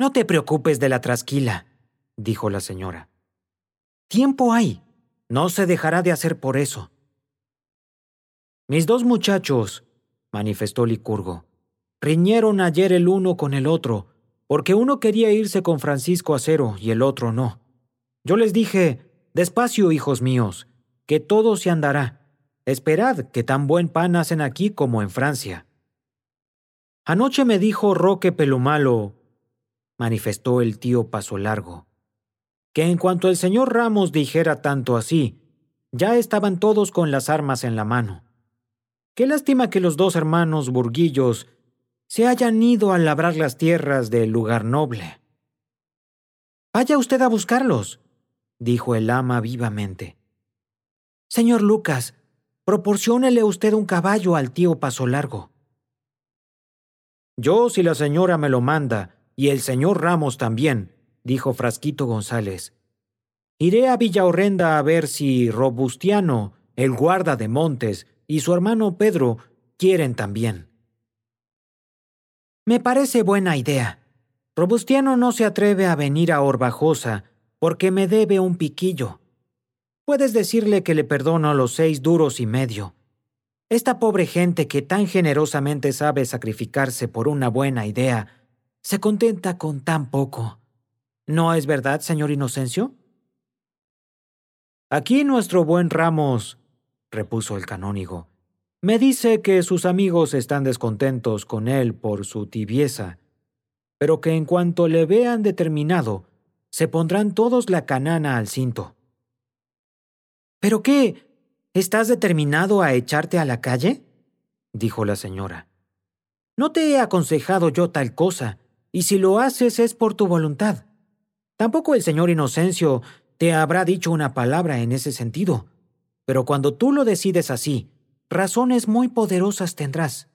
No te preocupes de la trasquila, dijo la señora. Tiempo hay. No se dejará de hacer por eso. Mis dos muchachos, manifestó Licurgo, riñeron ayer el uno con el otro, porque uno quería irse con Francisco Acero y el otro no. Yo les dije, despacio, hijos míos, que todo se andará. Esperad, que tan buen pan hacen aquí como en Francia. Anoche me dijo Roque Pelumalo, manifestó el tío Paso Largo, que en cuanto el señor Ramos dijera tanto así, ya estaban todos con las armas en la mano. Qué lástima que los dos hermanos burguillos se hayan ido a labrar las tierras del lugar noble. Vaya usted a buscarlos, dijo el ama vivamente. Señor Lucas, proporciónele usted un caballo al tío Paso Largo. Yo, si la señora me lo manda, y el señor Ramos también, dijo Frasquito González. Iré a Villaorrenda a ver si Robustiano, el guarda de montes, y su hermano Pedro quieren también. Me parece buena idea. Robustiano no se atreve a venir a Orbajosa porque me debe un piquillo. Puedes decirle que le perdono los 6 duros y medio. Esta pobre gente que tan generosamente sabe sacrificarse por una buena idea, se contenta con tan poco. ¿No es verdad, señor Inocencio? Aquí nuestro buen Ramos, repuso el canónigo, me dice que sus amigos están descontentos con él por su tibieza, pero que en cuanto le vean determinado, se pondrán todos la canana al cinto. ¿Pero qué? ¿Estás determinado a echarte a la calle? Dijo la señora. No te he aconsejado yo tal cosa, y si lo haces es por tu voluntad. Tampoco el señor Inocencio te habrá dicho una palabra en ese sentido, pero cuando tú lo decides así, razones muy poderosas tendrás.